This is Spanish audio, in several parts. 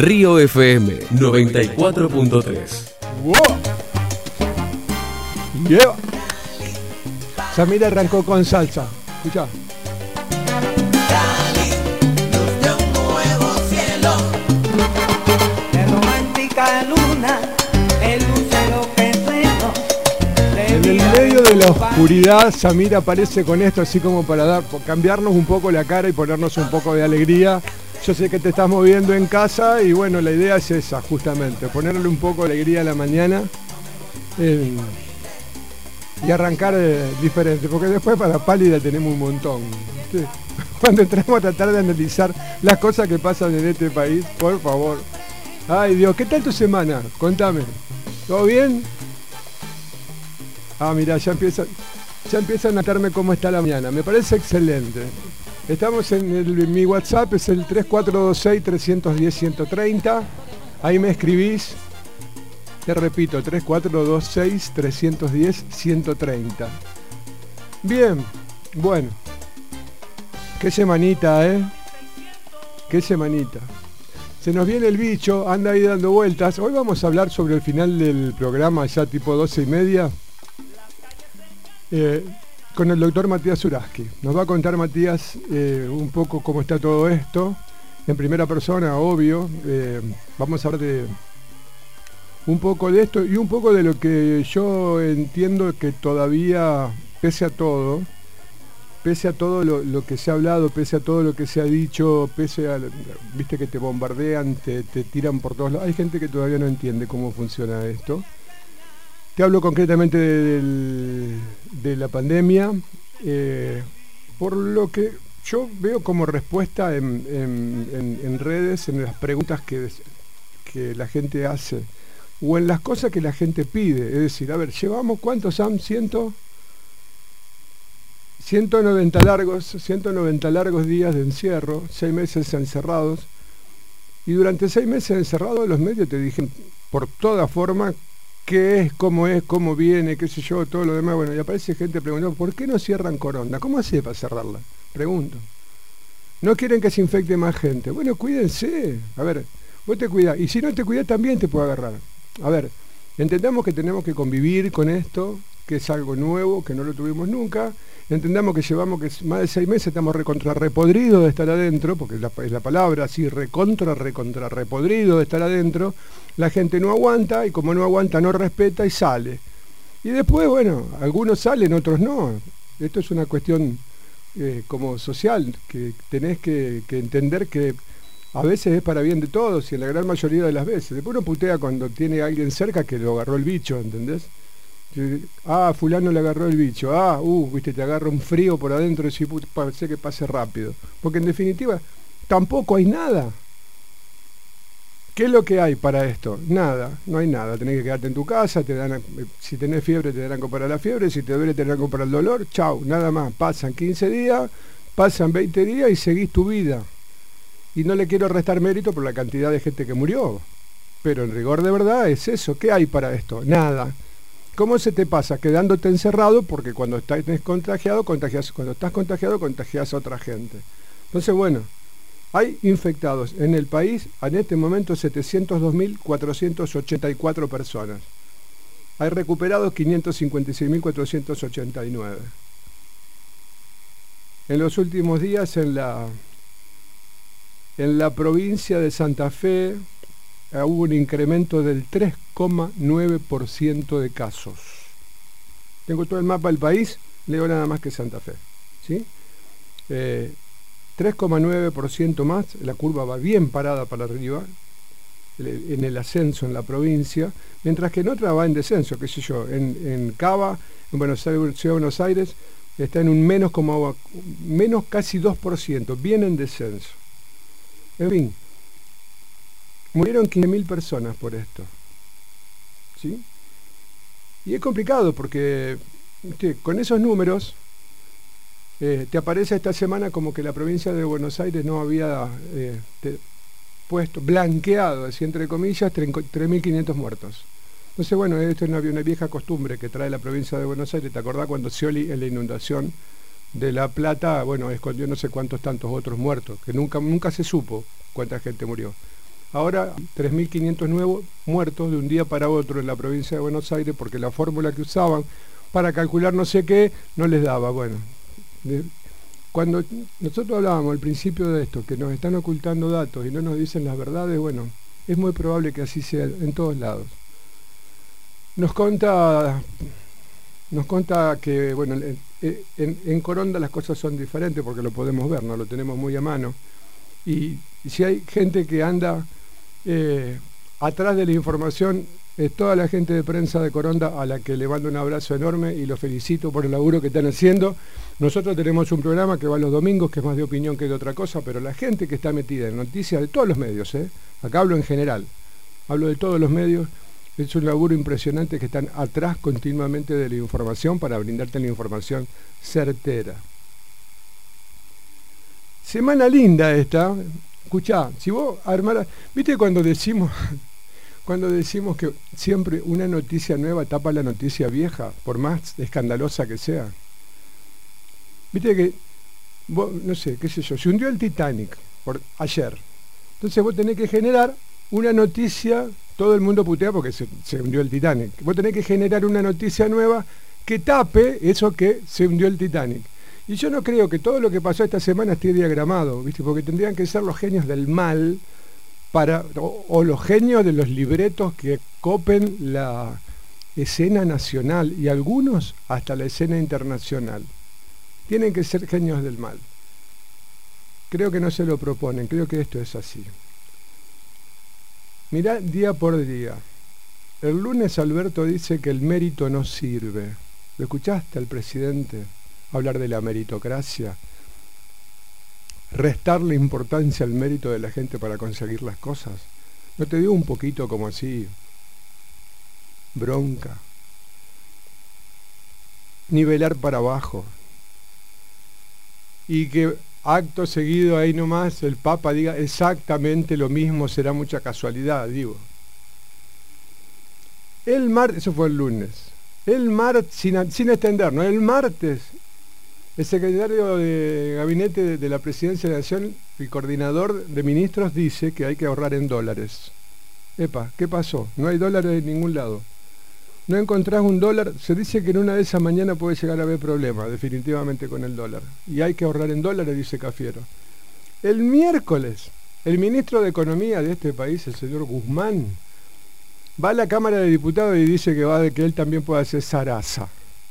Río FM 94.3. ¡Wow! Yeah. Samira arrancó con salsa. Escuchá. En el medio de la oscuridad, Samira aparece con esto así como para cambiarnos un poco la cara y ponernos un poco de alegría. Yo sé que te estás moviendo en casa y bueno, la idea es esa, justamente, ponerle un poco de alegría a la mañana y arrancar diferente, porque después para pálida tenemos un montón. ¿Sí? Cuando entramos a tratar de analizar las cosas que pasan en este país, por favor. Ay Dios, ¿qué tal tu semana? Contame. ¿Todo bien? Ah, mira, ya empiezan a notarme cómo está la mañana. Me parece excelente. Estamos en mi WhatsApp, es el 3426-310-130. Ahí me escribís. Te repito, 3426-310-130. Bien, bueno. Qué semanita, ¿eh? Qué semanita. Se nos viene el bicho, anda ahí dando vueltas. Hoy vamos a hablar sobre el final del programa, ya tipo 12:30. Con el doctor Matías Uraski. Nos va a contar Matías un poco cómo está todo esto, en primera persona, obvio. Vamos a hablar de un poco de esto y un poco de lo que yo entiendo que todavía, pese a todo lo que se ha hablado, pese a todo lo que se ha dicho, pese a, viste que te bombardean, te tiran por todos lados, hay gente que todavía no entiende cómo funciona esto. Te hablo concretamente de la pandemia, por lo que yo veo como respuesta en redes, en las preguntas que la gente hace, o en las cosas que la gente pide. Es decir, a ver, llevamos, ¿cuántos, Sam? 190 largos días de encierro, 6 meses encerrados, y durante 6 meses encerrados los medios te dijeron por toda forma qué es, cómo viene, qué sé yo, todo lo demás. Bueno, y aparece gente preguntando, ¿por qué no cierran Coronda? ¿Cómo hace para cerrarla? Pregunto. No quieren que se infecte más gente. Bueno, cuídense. A ver, vos te cuidás, y si no te cuidás también te puede agarrar. A ver, entendamos que tenemos que convivir con esto, que es algo nuevo, que no lo tuvimos nunca. Entendamos que llevamos más de 6 meses, estamos repodridos de estar adentro, porque es la palabra así, repodrido de estar adentro. La gente no aguanta, y como no aguanta, no respeta y sale. Y después, bueno, algunos salen, otros no. Esto es una cuestión como social, que tenés que entender que a veces es para bien de todos, y en la gran mayoría de las veces. Después uno putea cuando tiene a alguien cerca que lo agarró el bicho, ¿entendés? Ah, fulano le agarró el bicho. Viste, te agarra un frío por adentro y decís, parece que pase rápido. Porque en definitiva, tampoco hay nada. ¿Qué es lo que hay para esto? Nada, no hay nada. Tenés que quedarte en tu casa, si tenés fiebre te darán para la fiebre, si te duele te darán para el dolor, chau, nada más. Pasan 15 días, pasan 20 días y seguís tu vida. Y no le quiero restar mérito por la cantidad de gente que murió. Pero en rigor de verdad es eso. ¿Qué hay para esto? Nada. ¿Cómo se te pasa? Quedándote encerrado, porque cuando estás contagiado, cuando estás contagiado, contagias a otra gente. Entonces, bueno, hay infectados en el país, en este momento 702.484 personas. Hay recuperados 556.489. En los últimos días en la provincia de Santa Fe hubo un incremento del 3,9% de casos. Tengo todo el mapa del país, leo nada más que Santa Fe, ¿sí? 3,9% más, la curva va bien parada para arriba, en el ascenso en la provincia, mientras que en otra va en descenso, qué sé yo, en Cava, en Buenos Aires, Ciudad de Buenos Aires, está en un menos casi 2%, bien en descenso. En fin, murieron 15.000 personas por esto, ¿sí? Y es complicado porque con esos números te aparece esta semana como que la provincia de Buenos Aires no había blanqueado, así entre comillas, 3.500 muertos. Entonces, bueno, esto es una vieja costumbre que trae la provincia de Buenos Aires. ¿Te acordás cuando Scioli en la inundación de La Plata, bueno, escondió no sé cuántos tantos otros muertos, que nunca se supo cuánta gente murió? Ahora 3.500 nuevos muertos de un día para otro en la provincia de Buenos Aires porque la fórmula que usaban para calcular no sé qué no les daba. Bueno, cuando nosotros hablábamos al principio de esto, que nos están ocultando datos y no nos dicen las verdades, bueno, es muy probable que así sea en todos lados. Nos conta que, bueno, en Coronda las cosas son diferentes porque lo podemos ver, no lo tenemos muy a mano. Y si hay gente que anda atrás de la información, es toda la gente de prensa de Coronda, a la que le mando un abrazo enorme y los felicito por el laburo que están haciendo. Nosotros tenemos un programa que va los domingos, que es más de opinión que de otra cosa, pero la gente que está metida en noticias de todos los medios, acá hablo en general, hablo de todos los medios, es un laburo impresionante, que están atrás continuamente de la información para brindarte la información certera. Semana linda esta. Escuchá, si vos armaras, ¿viste cuando decimos que siempre una noticia nueva tapa la noticia vieja, por más escandalosa que sea? Viste que vos, no sé, qué sé yo, se hundió el Titanic ayer. Entonces vos tenés que generar una noticia, todo el mundo putea porque se hundió el Titanic. Vos tenés que generar una noticia nueva que tape eso que se hundió el Titanic. Y yo no creo que todo lo que pasó esta semana esté diagramado, ¿viste? Porque tendrían que ser los genios del mal o los genios de los libretos que copen la escena nacional y algunos hasta la escena internacional. Tienen que ser genios del mal. Creo que no se lo proponen, creo que esto es así. Mirá día por día. El lunes Alberto dice que el mérito no sirve. ¿Lo escuchaste al presidente hablar de la meritocracia? Restarle importancia al mérito de la gente para conseguir las cosas. ¿No te dio un poquito como así bronca? Nivelar para abajo. Y que acto seguido ahí nomás el Papa diga exactamente lo mismo, será mucha casualidad, digo. El martes, eso fue el lunes. El martes, sin extender, ¿no? El martes, el secretario de gabinete de la Presidencia de la Nación y coordinador de ministros dice que hay que ahorrar en dólares. Epa, ¿qué pasó? No hay dólares en ningún lado. No encontrás un dólar, se dice que en una de esas mañanas puede llegar a haber problemas, definitivamente, con el dólar. Y hay que ahorrar en dólares, dice Cafiero. El miércoles, el ministro de Economía de este país, el señor Guzmán, va a la Cámara de Diputados y dice que él también puede hacer zaraza.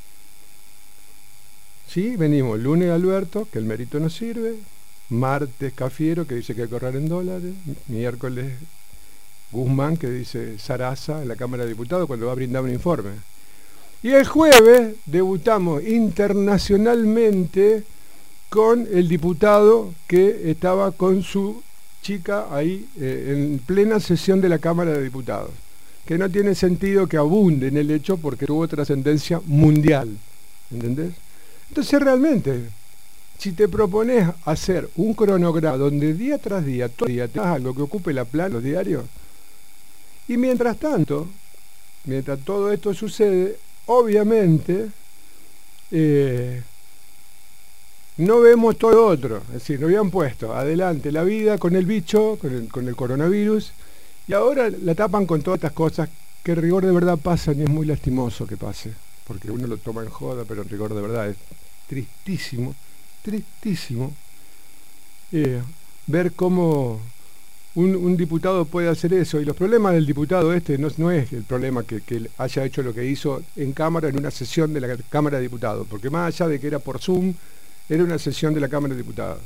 Sí, venimos lunes Alberto, que el mérito no sirve, martes Cafiero, que dice que hay que ahorrar en dólares, miércoles Guzmán, que dice zaraza en la Cámara de Diputados cuando va a brindar un informe. Y el jueves debutamos internacionalmente con el diputado que estaba con su chica ahí en plena sesión de la Cámara de Diputados, que no tiene sentido que abunde en el hecho porque tuvo trascendencia mundial, ¿entendés? Entonces realmente, si te propones hacer un cronograma donde día tras día, todo día, te hagas algo que ocupe la plana, los diarios, y mientras tanto, mientras todo esto sucede, obviamente, no vemos todo lo otro. Es decir, nos habían puesto adelante la vida con el bicho, con el coronavirus, y ahora la tapan con todas estas cosas que en rigor de verdad pasan y es muy lastimoso que pase, porque uno lo toma en joda, pero en rigor de verdad es tristísimo, tristísimo ver cómo un diputado puede hacer eso. Y los problemas del diputado no es el problema que haya hecho lo que hizo en Cámara, en una sesión de la Cámara de Diputados, porque más allá de que era por Zoom, era una sesión de la Cámara de Diputados.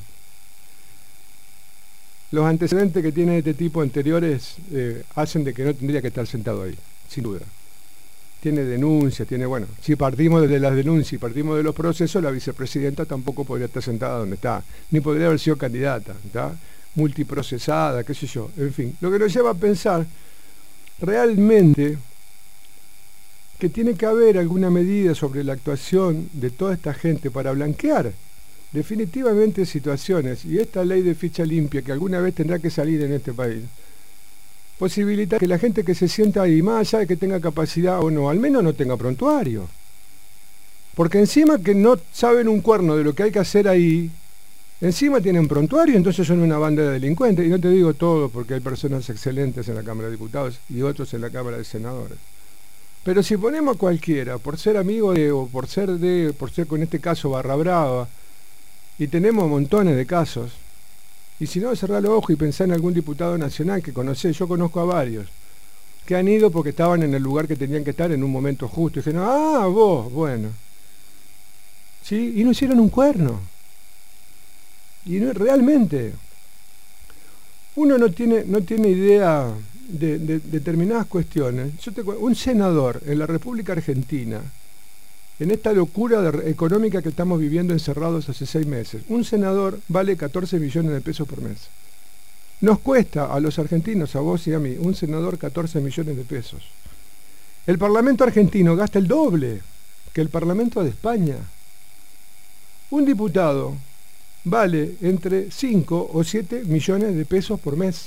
Los antecedentes que tiene este tipo anteriores hacen de que no tendría que estar sentado ahí, sin duda. Tiene denuncias, bueno, si partimos de las denuncias y partimos de los procesos, la vicepresidenta tampoco podría estar sentada donde está, ni podría haber sido candidata, ¿está? Multiprocesada, qué sé yo, en fin. Lo que nos lleva a pensar realmente que tiene que haber alguna medida sobre la actuación de toda esta gente para blanquear definitivamente situaciones, y esta ley de ficha limpia que alguna vez tendrá que salir en este país, posibilita que la gente que se sienta ahí, más allá de que tenga capacidad o no, al menos no tenga prontuario. Porque encima que no saben un cuerno de lo que hay que hacer ahí, Encima tienen prontuario, entonces son una banda de delincuentes. Y no te digo todo, porque hay personas excelentes en la Cámara de Diputados y otros en la Cámara de Senadores. Pero si ponemos a cualquiera, por ser amigo de, o por ser con este caso Barra Brava, y tenemos montones de casos, y si no, cerrá los ojos y pensá en algún diputado nacional que conocés. Yo conozco a varios, que han ido porque estaban en el lugar que tenían que estar en un momento justo. Y dijeron, ah, vos, bueno. ¿Sí? Y no hicieron un cuerno. Y no, realmente, uno no tiene idea de determinadas cuestiones. Un senador en la República Argentina, en esta locura económica que estamos viviendo encerrados hace 6 meses, un senador vale 14 millones de pesos por mes. Nos cuesta a los argentinos, a vos y a mí, un senador 14 millones de pesos. El Parlamento argentino gasta el doble que el Parlamento de España. Un diputado vale entre 5 o 7 millones de pesos por mes.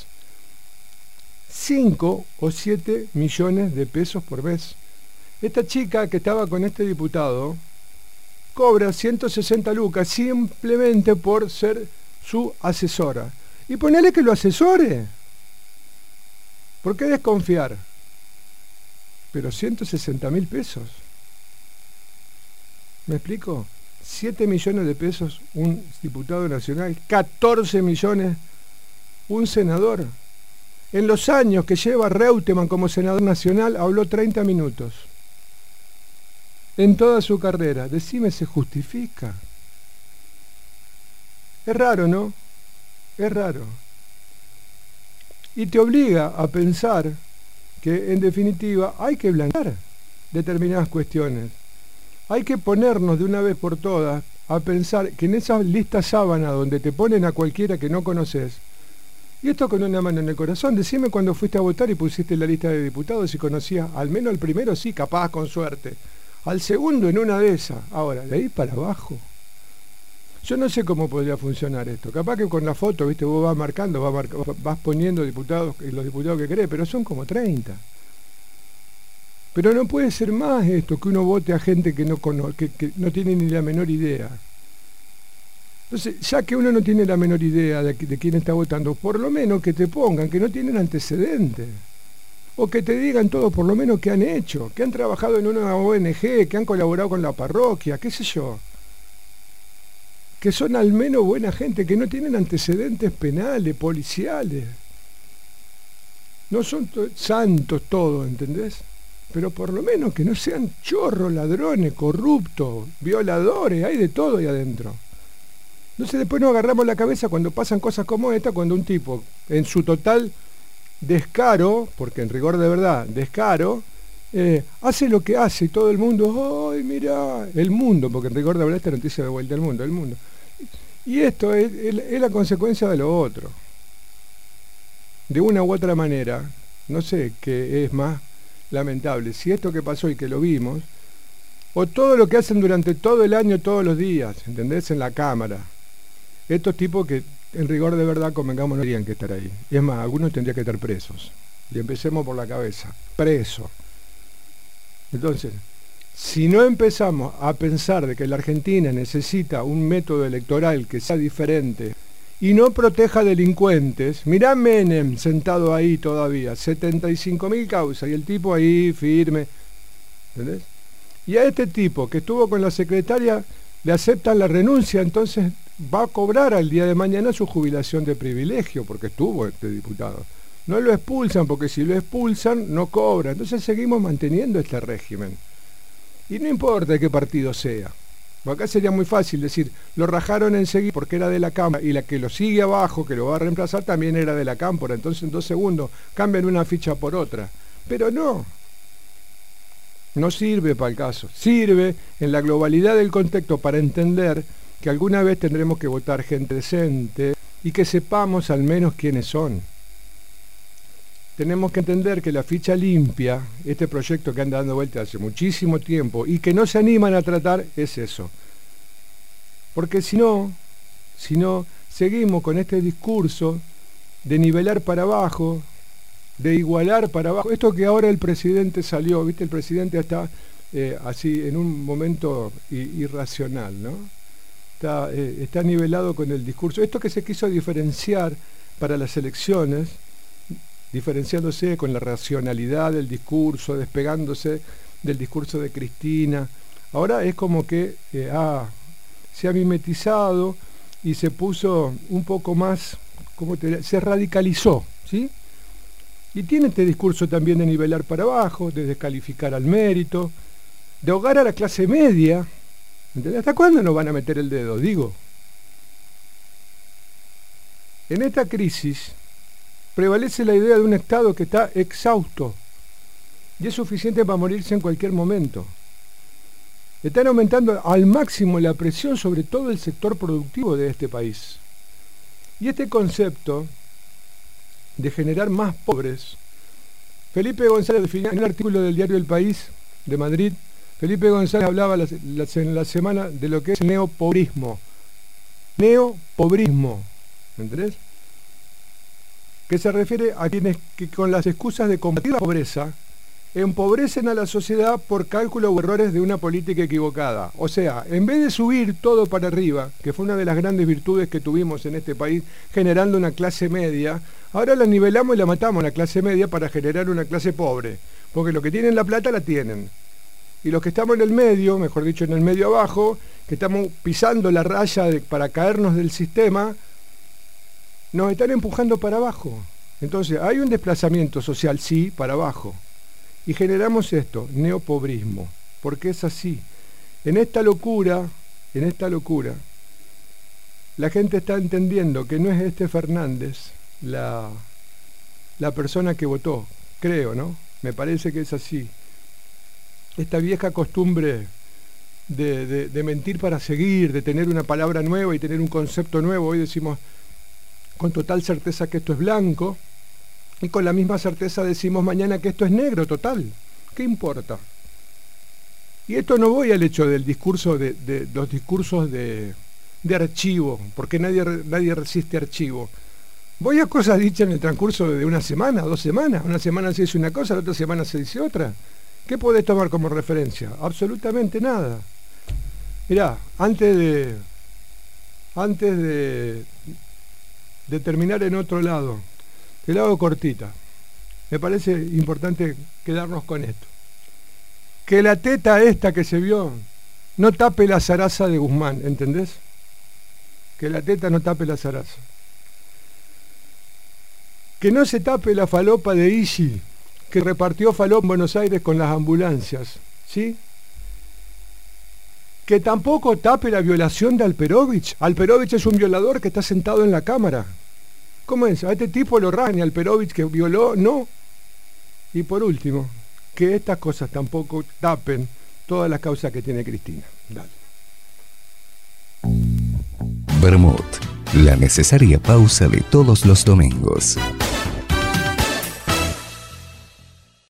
5 o 7 millones de pesos por mes. Esta chica que estaba con este diputado cobra 160 lucas simplemente por ser su asesora. Y ponele que lo asesore. ¿Por qué desconfiar? Pero 160.000 pesos. ¿Me explico? 7 millones de pesos un diputado nacional, 14 millones un senador. En los años que lleva Reutemann como senador nacional, habló 30 minutos. En toda su carrera. Decime, ¿se justifica? Es raro, ¿no? Es raro. Y te obliga a pensar que, en definitiva, hay que blanquear determinadas cuestiones. Hay que ponernos de una vez por todas a pensar que en esa lista sábana donde te ponen a cualquiera que no conoces, y esto con una mano en el corazón, decime cuando fuiste a votar y pusiste la lista de diputados y conocías al menos al primero, sí, capaz, con suerte, al segundo en una de esas. Ahora, de ahí para abajo. Yo no sé cómo podría funcionar esto. Capaz que con la foto, viste, vos vas marcando, vas poniendo diputados, los diputados que querés, pero son como 30. Pero no puede ser más esto, que uno vote a gente que no tiene ni la menor idea. Entonces, ya que uno no tiene la menor idea de quién está votando, por lo menos que te pongan que no tienen antecedentes. O que te digan todo, por lo menos, que han hecho, que han trabajado en una ONG, que han colaborado con la parroquia, qué sé yo. Que son al menos buena gente, que no tienen antecedentes penales, policiales. No son santos todos, ¿entendés? Pero por lo menos que no sean chorros, ladrones, corruptos, violadores, hay de todo ahí adentro. Entonces después nos agarramos la cabeza cuando pasan cosas como esta, cuando un tipo, en su total descaro, porque en rigor de verdad, descaro, hace lo que hace y todo el mundo, ¡ay, mirá! El mundo, porque en rigor de verdad esta noticia de vuelta al mundo, el mundo. Y esto es la consecuencia de lo otro. De una u otra manera, no sé qué es más lamentable, si esto que pasó y que lo vimos, o todo lo que hacen durante todo el año, todos los días, ¿entendés? En la Cámara. Estos tipos que, en rigor de verdad, convengamos, no tendrían que estar ahí. Y es más, algunos tendrían que estar presos. Y empecemos por la cabeza. Preso. Entonces, si no empezamos a pensar de que la Argentina necesita un método electoral que sea diferente y no proteja delincuentes, mirá Menem sentado ahí todavía, 75.000 causas, y el tipo ahí firme, ¿entendés? Y a este tipo que estuvo con la secretaria le aceptan la renuncia, entonces va a cobrar al día de mañana su jubilación de privilegio, porque estuvo este diputado. No lo expulsan, porque si lo expulsan no cobra. Entonces seguimos manteniendo este régimen. Y no importa de qué partido sea. Acá sería muy fácil decir, lo rajaron enseguida porque era de la Cámpora, y la que lo sigue abajo, que lo va a reemplazar, también era de la Cámpora. Entonces en 2 segundos cambian una ficha por otra. Pero no. No sirve para el caso. Sirve en la globalidad del contexto para entender que alguna vez tendremos que votar gente decente y que sepamos al menos quiénes son. Tenemos que entender que la ficha limpia, este proyecto que anda dando vuelta hace muchísimo tiempo y que no se animan a tratar, es eso. Porque si no, seguimos con este discurso de nivelar para abajo, de igualar para abajo. Esto que ahora el presidente salió, ¿viste? El presidente está así en un momento irracional, ¿no? está nivelado con el discurso. Esto que se quiso diferenciar para las elecciones, diferenciándose con la racionalidad del discurso, despegándose del discurso de Cristina, ahora es como que se ha mimetizado y se puso un poco más, se radicalizó, ¿sí? Y tiene este discurso también de nivelar para abajo, de descalificar al mérito, de ahogar a la clase media. ¿Entendés? ¿Hasta cuándo nos van a meter el dedo? Digo, en esta crisis prevalece la idea de un Estado que está exhausto y es suficiente para morirse en cualquier momento. Están aumentando al máximo la presión sobre todo el sector productivo de este país. Y este concepto de generar más pobres, Felipe González definía en un artículo del diario El País de Madrid. Felipe González hablaba en la semana de lo que es neopobrismo. Neopobrismo, ¿entendés? Que se refiere a quienes que con las excusas de combatir la pobreza empobrecen a la sociedad por cálculo o errores de una política equivocada. O sea, en vez de subir todo para arriba, que fue una de las grandes virtudes que tuvimos en este país, generando una clase media, ahora la nivelamos y la matamos a la clase media para generar una clase pobre. Porque los que tienen la plata la tienen. Y los que estamos en el medio, mejor dicho en el medio abajo, que estamos pisando la raya para caernos del sistema, nos están empujando para abajo. Entonces, hay un desplazamiento social, sí, para abajo. Y generamos esto, neopobrismo, porque es así. En esta locura, la gente está entendiendo que no es Fernández la persona que votó, creo, ¿no? Me parece que es así. Esta vieja costumbre de mentir para seguir, de tener una palabra nueva y tener un concepto nuevo. Hoy decimos con total certeza que esto es blanco y con la misma certeza decimos mañana que esto es negro, total. ¿Qué importa? Y esto no voy al hecho del discurso de los discursos de archivo, porque nadie resiste archivo. Voy a cosas dichas en el transcurso de una semana, 2 semanas. Una semana se dice una cosa, la otra semana se dice otra. ¿Qué podés tomar como referencia? Absolutamente nada. Mirá, antes de terminar en otro lado, te la hago cortita. Me parece importante quedarnos con esto. Que la teta esta que se vio no tape la zaraza de Guzmán, ¿entendés? Que la teta no tape la zaraza. Que no se tape la falopa de Igi, que repartió falopa en Buenos Aires con las ambulancias, ¿sí? Que tampoco tape la violación de Alperovich. Alperovich es un violador que está sentado en la cámara. ¿Cómo es? A este tipo lo rajan y Alperovich que violó, no. Y por último, que estas cosas tampoco tapen todas las causas que tiene Cristina. Dale. Bermud, la necesaria pausa de todos los domingos.